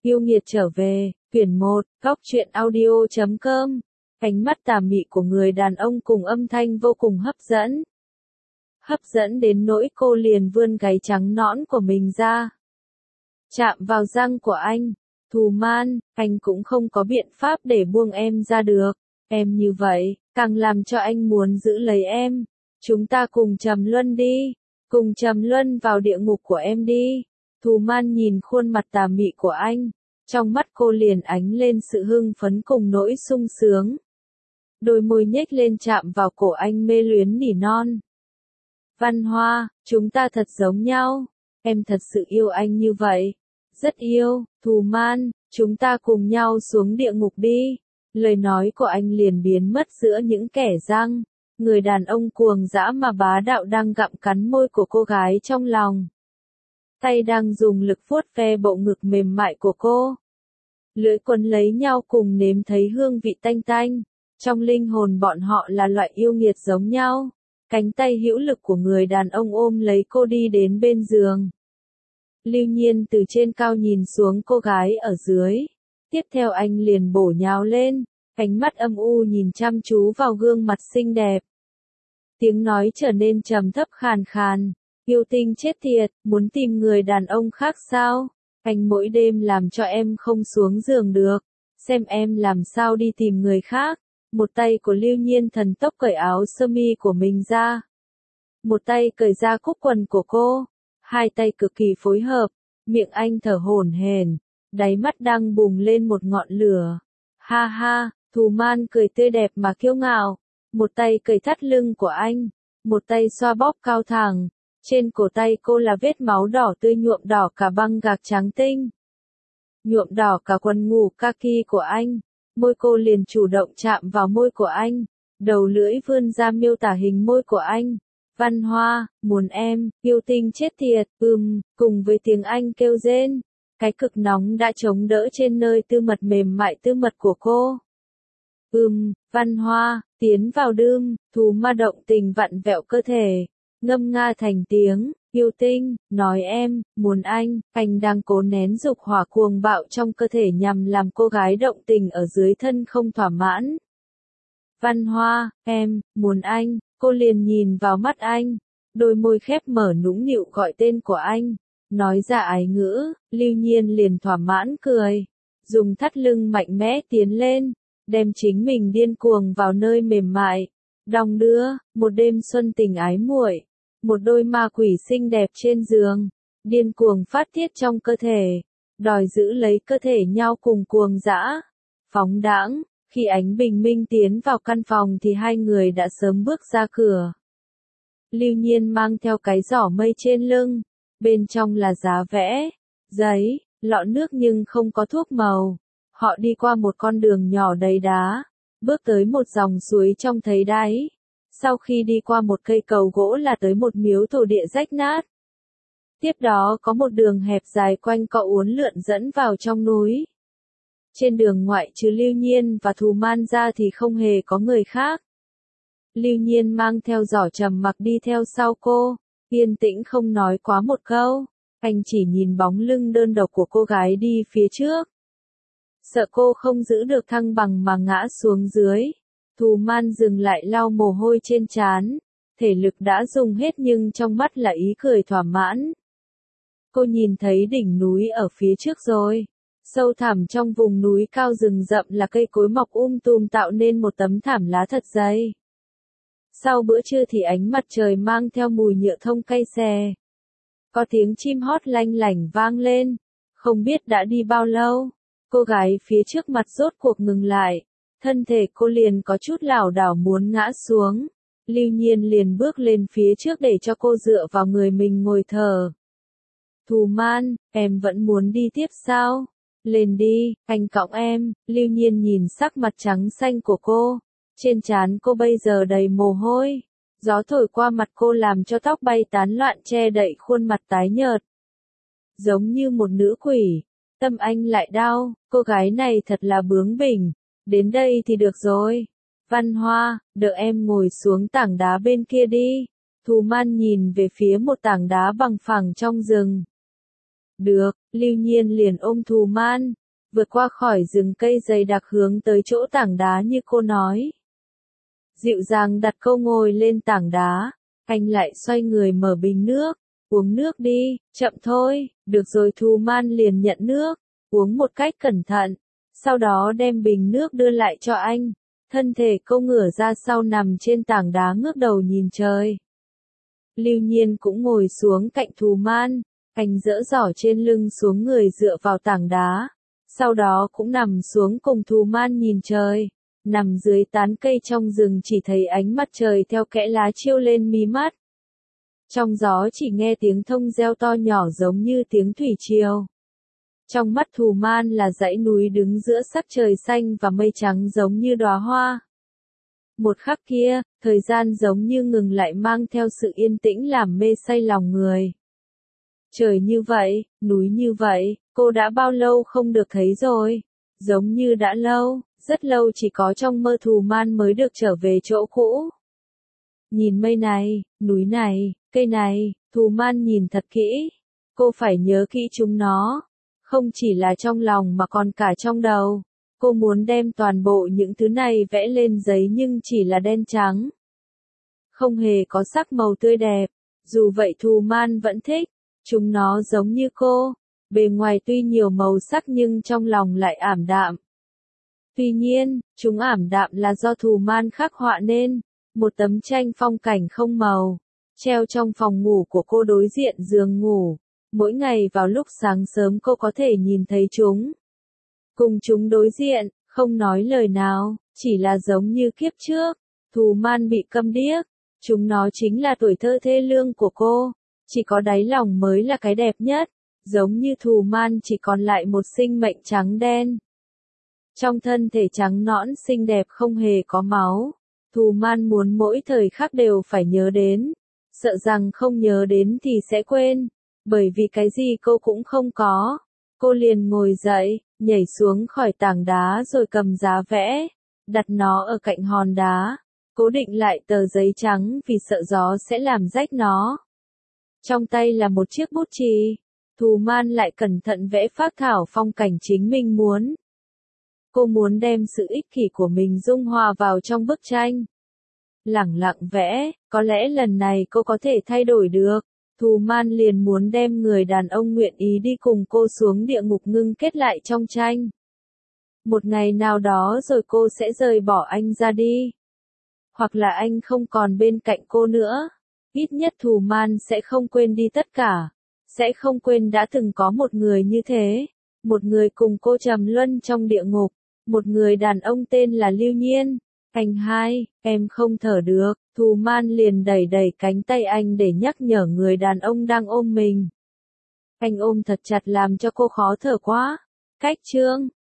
Yêu nghiệt trở về, quyển 1, góc truyện audio.com. Ánh mắt tà mị của người đàn ông cùng âm thanh vô cùng hấp dẫn. Hấp dẫn đến nỗi cô liền vươn gáy trắng nõn của mình ra. Chạm vào răng của anh. Thù Man, anh cũng không có biện pháp để buông em ra được. Em như vậy, càng làm cho anh muốn giữ lấy em. Chúng ta cùng trầm luân đi. Cùng trầm luân vào địa ngục của em đi. Thù Man nhìn khuôn mặt tà mị của anh. Trong mắt cô liền ánh lên sự hưng phấn cùng nỗi sung sướng. Đôi môi nhếch lên chạm vào cổ anh mê luyến nỉ non. Văn Hoa, chúng ta thật giống nhau. Em thật sự yêu anh như vậy. Rất yêu, Thù Man, chúng ta cùng nhau xuống địa ngục đi. Lời nói của anh liền biến mất giữa những kẻ răng. Người đàn ông cuồng dã mà bá đạo đang gặm cắn môi của cô gái trong lòng. Tay đang dùng lực vuốt ve bộ ngực mềm mại của cô. Lưỡi quấn lấy nhau cùng nếm thấy hương vị tanh tanh. Trong linh hồn bọn họ là loại yêu nghiệt giống nhau. Cánh tay hữu lực của người đàn ông ôm lấy cô đi đến bên giường. Lưu Nhiên từ trên cao nhìn xuống cô gái ở dưới. Tiếp theo anh liền bổ nhào lên. Ánh mắt âm u nhìn chăm chú vào gương mặt xinh đẹp. Tiếng nói trở nên trầm thấp khàn khàn. Yêu tinh chết tiệt, muốn tìm người đàn ông khác sao? Anh mỗi đêm làm cho em không xuống giường được. Xem em làm sao đi tìm người khác. Một tay của Lưu Nhiên thần tốc cởi áo sơ mi của mình ra. Một tay cởi ra cúc quần của cô. Hai tay cực kỳ phối hợp. Miệng anh thở hổn hển. Đáy mắt đang bùng lên một ngọn lửa. Ha ha, Thù Man cười tươi đẹp mà kiêu ngạo. Một tay cởi thắt lưng của anh. Một tay xoa bóp cao thẳng. Trên cổ tay cô là vết máu đỏ tươi nhuộm đỏ cả băng gạc trắng tinh. Nhuộm đỏ cả quần ngủ kaki của anh. Môi cô liền chủ động chạm vào môi của anh. Đầu lưỡi vươn ra miêu tả hình môi của anh. Văn Hoa, muốn em, yêu tinh chết tiệt, cùng với tiếng anh kêu rên. Cái cực nóng đã chống đỡ trên nơi tư mật mềm mại tư mật của cô. Văn Hoa, tiến vào Thù Ma động tình vặn vẹo cơ thể. Ngâm nga thành tiếng, yêu tinh, nói em, muốn anh đang cố nén dục hỏa cuồng bạo trong cơ thể nhằm làm cô gái động tình ở dưới thân không thỏa mãn. Văn Hoa, em, muốn anh, cô liền nhìn vào mắt anh, đôi môi khép mở nũng nịu gọi tên của anh, nói ra ái ngữ, Lưu Nhiên liền thỏa mãn cười, dùng thắt lưng mạnh mẽ tiến lên, đem chính mình điên cuồng vào nơi mềm mại. Đong đưa, một đêm xuân tình ái muội, một đôi ma quỷ xinh đẹp trên giường, điên cuồng phát tiết trong cơ thể, đòi giữ lấy cơ thể nhau cùng cuồng dã, phóng đãng. Khi ánh bình minh tiến vào căn phòng thì hai người đã sớm bước ra cửa. Lưu Nhiên mang theo cái giỏ mây trên lưng, bên trong là giá vẽ, giấy, lọ nước nhưng không có thuốc màu. Họ đi qua một con đường nhỏ đầy đá, bước tới một dòng suối trong thấy đáy. Sau khi đi qua một cây cầu gỗ là tới một miếu thổ địa rách nát. Tiếp đó có một đường hẹp dài quanh co uốn lượn dẫn vào trong núi. Trên đường ngoại trừ Lưu Nhiên và Thù Man ra thì không hề có người khác. Lưu Nhiên mang theo giỏ trầm mặc đi theo sau cô, yên tĩnh không nói quá một câu. Anh chỉ nhìn bóng lưng đơn độc của cô gái đi phía trước. Sợ cô không giữ được thăng bằng mà ngã xuống dưới. Thù Man dừng lại lau mồ hôi trên trán. Thể lực đã dùng hết nhưng trong mắt là ý cười thỏa mãn. Cô nhìn thấy đỉnh núi ở phía trước rồi. Sâu thẳm trong vùng núi cao rừng rậm là cây cối mọc tùm tạo nên một tấm thảm lá thật dày. Sau bữa trưa thì ánh mặt trời mang theo mùi nhựa thông cay xè. Có tiếng chim hót lanh lảnh vang lên. Không biết đã đi bao lâu. Cô gái phía trước mặt rốt cuộc ngừng lại. Thân thể cô liền có chút lảo đảo muốn ngã xuống. Lưu Nhiên liền bước lên phía trước để cho cô dựa vào người mình ngồi thở. Thù Man, em vẫn muốn đi tiếp sao? Lên đi, anh cõng em. Lưu Nhiên nhìn sắc mặt trắng xanh của cô. Trên trán cô bây giờ đầy mồ hôi. Gió thổi qua mặt cô làm cho tóc bay tán loạn che đậy khuôn mặt tái nhợt. Giống như một nữ quỷ. Tâm anh lại đau, cô gái này thật là bướng bỉnh. Đến đây thì được rồi. Văn Hoa, đợi em ngồi xuống tảng đá bên kia đi. Thù Man nhìn về phía một tảng đá bằng phẳng trong rừng. Được, Lưu Nhiên liền ôm Thù Man, vượt qua khỏi rừng cây dày đặc hướng tới chỗ tảng đá như cô nói. Dịu dàng đặt cô ngồi lên tảng đá, anh lại xoay người mở bình nước, uống nước đi, chậm thôi, được rồi. Thù Man liền nhận nước, uống một cách cẩn thận, sau đó đem bình nước đưa lại cho anh, thân thể cô ngửa ra sau nằm trên tảng đá ngước đầu nhìn trời. Lưu Nhiên cũng ngồi xuống cạnh Thù Man, anh dỡ giỏ trên lưng xuống người dựa vào tảng đá, sau đó cũng nằm xuống cùng Thù Man nhìn trời. Nằm dưới tán cây trong rừng chỉ thấy ánh mặt trời theo kẽ lá chiếu lên mí mắt. Trong gió chỉ nghe tiếng thông reo to nhỏ giống như tiếng thủy triều. Trong mắt Thù Man là dãy núi đứng giữa sắc trời xanh và mây trắng giống như đóa hoa. Một khắc kia, thời gian giống như ngừng lại mang theo sự yên tĩnh làm mê say lòng người. Trời như vậy, núi như vậy, cô đã bao lâu không được thấy rồi? Giống như đã lâu, rất lâu chỉ có trong mơ Thù Man mới được trở về chỗ cũ. Nhìn mây này, núi này, cây này, Thù Man nhìn thật kỹ. Cô phải nhớ kỹ chúng nó. Không chỉ là trong lòng mà còn cả trong đầu. Cô muốn đem toàn bộ những thứ này vẽ lên giấy nhưng chỉ là đen trắng. Không hề có sắc màu tươi đẹp. Dù vậy Thù Man vẫn thích. Chúng nó giống như cô. Bề ngoài tuy nhiều màu sắc nhưng trong lòng lại ảm đạm. Tuy nhiên, chúng ảm đạm là do Thù Man khắc họa nên. Một tấm tranh phong cảnh không màu. Treo trong phòng ngủ của cô đối diện giường ngủ. Mỗi ngày vào lúc sáng sớm cô có thể nhìn thấy chúng. Cùng chúng đối diện, không nói lời nào, chỉ là giống như kiếp trước. Thù Man bị câm điếc. Chúng nó chính là tuổi thơ thê lương của cô. Chỉ có đáy lòng mới là cái đẹp nhất. Giống như Thù Man chỉ còn lại một sinh mệnh trắng đen. Trong thân thể trắng nõn xinh đẹp không hề có máu. Thù Man muốn mỗi thời khắc đều phải nhớ đến. Sợ rằng không nhớ đến thì sẽ quên. Bởi vì cái gì cô cũng không có. Cô liền ngồi dậy, nhảy xuống khỏi tảng đá rồi cầm giá vẽ. Đặt nó ở cạnh hòn đá. Cố định lại tờ giấy trắng vì sợ gió sẽ làm rách nó. Trong tay là một chiếc bút chì. Thù Man lại cẩn thận vẽ phác thảo phong cảnh chính mình muốn. Cô muốn đem sự ích kỷ của mình dung hòa vào trong bức tranh. Lẳng lặng vẽ, có lẽ lần này cô có thể thay đổi được. Thù Man liền muốn đem người đàn ông nguyện ý đi cùng cô xuống địa ngục ngưng kết lại trong tranh. Một ngày nào đó rồi cô sẽ rời bỏ anh ra đi. Hoặc là anh không còn bên cạnh cô nữa. Ít nhất Thù Man sẽ không quên đi tất cả. Sẽ không quên đã từng có một người như thế. Một người cùng cô trầm luân trong địa ngục. Một người đàn ông tên là Lưu Nhiên. Anh hai, em không thở được. Thù Man liền đẩy đẩy cánh tay anh để nhắc nhở người đàn ông đang ôm mình. Anh ôm thật chặt làm cho cô khó thở quá. Cách chương